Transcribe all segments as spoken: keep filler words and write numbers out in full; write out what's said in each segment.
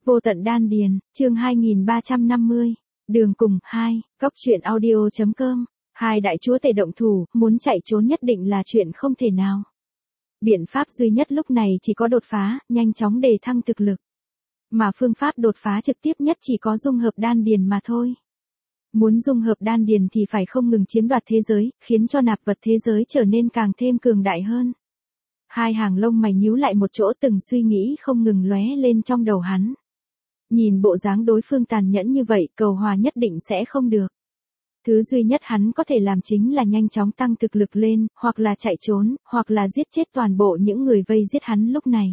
Vô tận đan điền, chương hai nghìn ba trăm năm mươi. Đường cùng, hai, Cóc truyện audio.com. Hai đại chúa tể động thủ, muốn chạy trốn nhất định là chuyện không thể nào. Biện pháp duy nhất lúc này chỉ có đột phá, nhanh chóng đề thăng thực lực. Mà phương pháp đột phá trực tiếp nhất chỉ có dung hợp đan điền mà thôi. Muốn dung hợp đan điền thì phải không ngừng chiếm đoạt thế giới, khiến cho nạp vật thế giới trở nên càng thêm cường đại hơn. Hai hàng lông mày nhíu lại một chỗ, từng suy nghĩ không ngừng lóe lên trong đầu hắn. Nhìn bộ dáng đối phương tàn nhẫn như vậy, cầu hòa nhất định sẽ không được. Thứ duy nhất hắn có thể làm chính là nhanh chóng tăng thực lực lên, hoặc là chạy trốn, hoặc là giết chết toàn bộ những người vây giết hắn lúc này.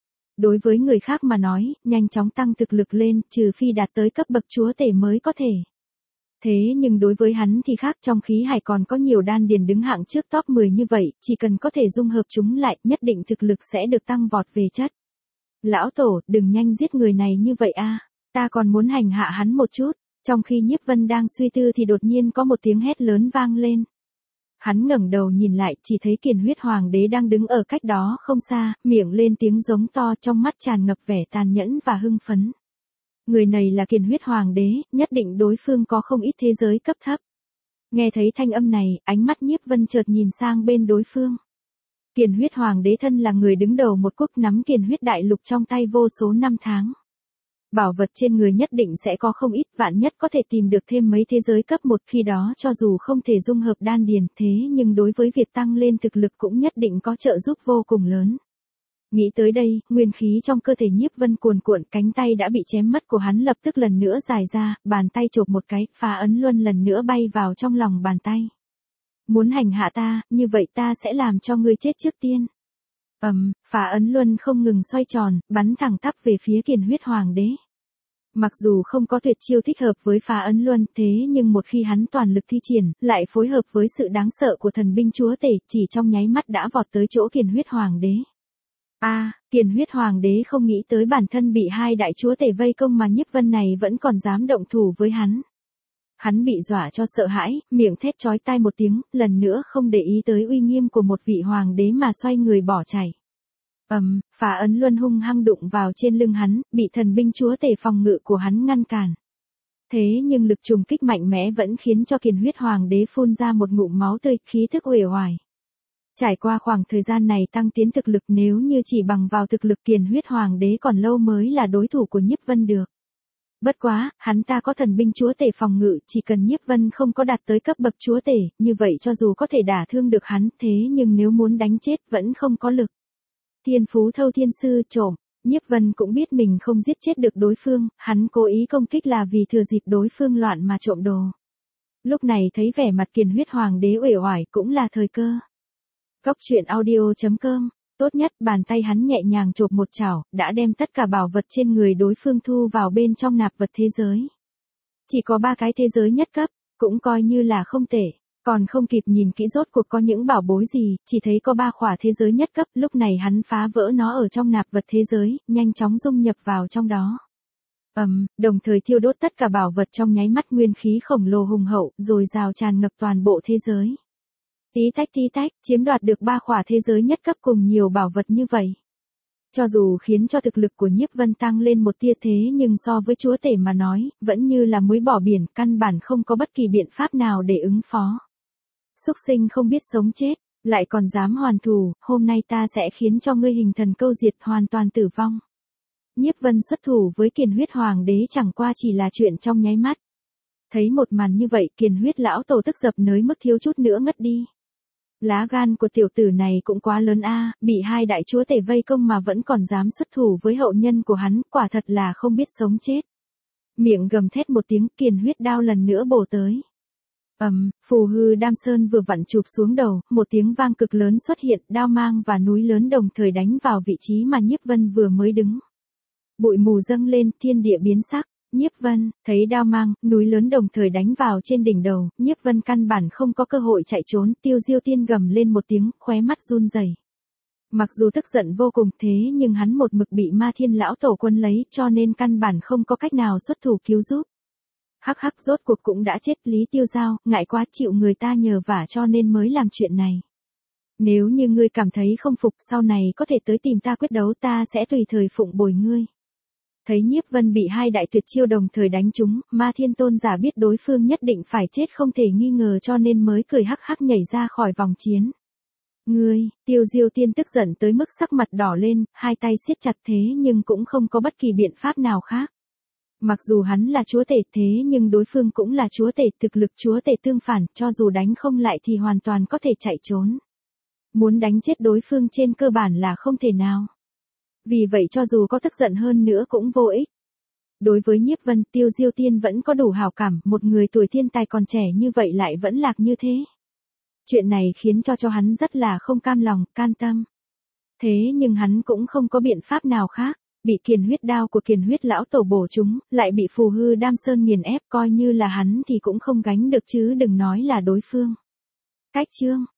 Đối với người khác mà nói, nhanh chóng tăng thực lực lên, trừ phi đạt tới cấp bậc chúa tể mới có thể. Thế nhưng đối với hắn thì khác, trong khí hải còn có nhiều đan điền đứng hạng trước top mười như vậy, chỉ cần có thể dung hợp chúng lại, nhất định thực lực sẽ được tăng vọt về chất. Lão tổ, đừng nhanh giết người này như vậy a, ta còn muốn hành hạ hắn một chút. Trong khi Nhiếp Vân đang suy tư thì đột nhiên có một tiếng hét lớn vang lên. Hắn ngẩng đầu nhìn lại, chỉ thấy Kiền Huyết Hoàng đế đang đứng ở cách đó không xa, miệng lên tiếng giống to, trong mắt tràn ngập vẻ tàn nhẫn và hưng phấn. Người này là Kiền Huyết Hoàng đế, nhất định đối phương có không ít thế giới cấp thấp. Nghe thấy thanh âm này, ánh mắt Nhiếp Vân chợt nhìn sang bên đối phương. Kiền Huyết Hoàng đế thân là người đứng đầu một quốc, nắm Kiền Huyết đại lục trong tay vô số năm tháng. Bảo vật trên người nhất định sẽ có không ít, vạn nhất có thể tìm được thêm mấy thế giới cấp một, khi đó cho dù không thể dung hợp đan điền, thế nhưng đối với việc tăng lên thực lực cũng nhất định có trợ giúp vô cùng lớn. Nghĩ tới đây, nguyên khí trong cơ thể Nhiếp Vân cuồn cuộn, cánh tay đã bị chém mất của hắn lập tức lần nữa dài ra, bàn tay chộp một cái, phá ấn luân lần nữa bay vào trong lòng bàn tay. Muốn hành hạ ta, như vậy ta sẽ làm cho ngươi chết trước tiên. Ầm, um, phá ấn luân không ngừng xoay tròn, bắn thẳng tắp về phía Kiền Huyết Hoàng đế. Mặc dù không có tuyệt chiêu thích hợp với phá ấn luân, thế nhưng một khi hắn toàn lực thi triển, lại phối hợp với sự đáng sợ của thần binh chúa tể, chỉ trong nháy mắt đã vọt tới chỗ Kiền Huyết Hoàng đế. A, à, Kiền Huyết Hoàng đế không nghĩ tới bản thân bị hai đại chúa tể vây công mà Nhiếp Vân này vẫn còn dám động thủ với hắn. Hắn bị dọa cho sợ hãi, miệng thét chói tai một tiếng, lần nữa không để ý tới uy nghiêm của một vị hoàng đế mà xoay người bỏ chạy. Ầm, um, phá ấn luân hung hăng đụng vào trên lưng hắn, bị thần binh chúa tể phòng ngự của hắn ngăn cản. Thế nhưng lực trùng kích mạnh mẽ vẫn khiến cho Kiền Huyết Hoàng đế phun ra một ngụm máu tươi, khí thức uể oải. Trải qua khoảng thời gian này tăng tiến thực lực, nếu như chỉ bằng vào thực lực Kiền Huyết Hoàng đế còn lâu mới là đối thủ của Nhiếp Vân được. Bất quá, hắn ta có thần binh chúa tể phòng ngự, chỉ cần Nhiếp Vân không có đạt tới cấp bậc chúa tể, như vậy cho dù có thể đả thương được hắn, thế nhưng nếu muốn đánh chết vẫn không có lực. Thiên phú thâu thiên sư trộm, Nhiếp Vân cũng biết mình không giết chết được đối phương, hắn cố ý công kích là vì thừa dịp đối phương loạn mà trộm đồ. Lúc này thấy vẻ mặt Kiền Huyết Hoàng đế uể oải cũng là thời cơ. Cóc truyện audio.com. Tốt nhất, bàn tay hắn nhẹ nhàng chộp một chảo, đã đem tất cả bảo vật trên người đối phương thu vào bên trong nạp vật thế giới. Chỉ có ba cái thế giới nhất cấp, cũng coi như là không tệ. Còn không kịp nhìn kỹ rốt cuộc có những bảo bối gì, chỉ thấy có ba khỏa thế giới nhất cấp, lúc này hắn phá vỡ nó ở trong nạp vật thế giới, nhanh chóng dung nhập vào trong đó. Ầm, um, đồng thời thiêu đốt tất cả bảo vật trong nháy mắt, nguyên khí khổng lồ hùng hậu, rồi rào tràn ngập toàn bộ thế giới. Tí tách tí tách, chiếm đoạt được ba khỏa thế giới nhất cấp cùng nhiều bảo vật như vậy. Cho dù khiến cho thực lực của Nhiếp Vân tăng lên một tia, thế nhưng so với chúa tể mà nói, vẫn như là muối bỏ biển, căn bản không có bất kỳ biện pháp nào để ứng phó. Súc sinh không biết sống chết, lại còn dám hoàn thù, hôm nay ta sẽ khiến cho ngươi hình thần câu diệt, hoàn toàn tử vong. Nhiếp Vân xuất thủ với Kiền Huyết Hoàng đế chẳng qua chỉ là chuyện trong nháy mắt. Thấy một màn như vậy, Kiền Huyết lão tổ tức dập nới mức thiếu chút nữa ngất đi. Lá gan của tiểu tử này cũng quá lớn a, bị hai đại chúa tể vây công mà vẫn còn dám xuất thủ với hậu nhân của hắn, quả thật là không biết sống chết. Miệng gầm thét một tiếng, Kiền Huyết đao lần nữa bổ tới. Ầm, um, phù hư đam sơn vừa vặn chụp xuống đầu, một tiếng vang cực lớn xuất hiện, đao mang và núi lớn đồng thời đánh vào vị trí mà Nhiếp Vân vừa mới đứng. Bụi mù dâng lên, thiên địa biến sắc. Nhiếp Vân, thấy đao mang, núi lớn đồng thời đánh vào trên đỉnh đầu, Nhiếp Vân căn bản không có cơ hội chạy trốn, Tiêu Diêu Tiên gầm lên một tiếng, khóe mắt run rẩy. Mặc dù tức giận vô cùng, thế nhưng hắn một mực bị Ma Thiên lão tổ quân lấy, cho nên căn bản không có cách nào xuất thủ cứu giúp. Hắc hắc, rốt cuộc cũng đã chết, Lý Tiêu Giao, ngại quá chịu người ta nhờ vả cho nên mới làm chuyện này. Nếu như ngươi cảm thấy không phục, sau này có thể tới tìm ta quyết đấu, ta sẽ tùy thời phụng bồi ngươi. Thấy Nhiếp Vân bị hai đại tuyệt chiêu đồng thời đánh trúng, Ma Thiên Tôn giả biết đối phương nhất định phải chết không thể nghi ngờ cho nên mới cười hắc hắc nhảy ra khỏi vòng chiến. Ngươi, Tiêu Diêu Tiên tức giận tới mức sắc mặt đỏ lên, hai tay siết chặt thế nhưng cũng không có bất kỳ biện pháp nào khác. Mặc dù hắn là chúa tể thế nhưng đối phương cũng là chúa tể, thực lực chúa tể tương phản, cho dù đánh không lại thì hoàn toàn có thể chạy trốn. Muốn đánh chết đối phương trên cơ bản là không thể nào. Vì vậy cho dù có tức giận hơn nữa cũng vô ích. Đối với Nhiếp Vân, Tiêu Diêu Tiên vẫn có đủ hảo cảm, một người tuổi thiên tài còn trẻ như vậy lại vẫn lạc như thế. Chuyện này khiến cho cho hắn rất là không cam lòng, can tâm. Thế nhưng hắn cũng không có biện pháp nào khác, bị kiền huyết đao của kiền huyết lão tổ bổ trúng, lại bị phù hư đam sơn nghiền ép, coi như là hắn thì cũng không gánh được chứ đừng nói là đối phương. Cách chương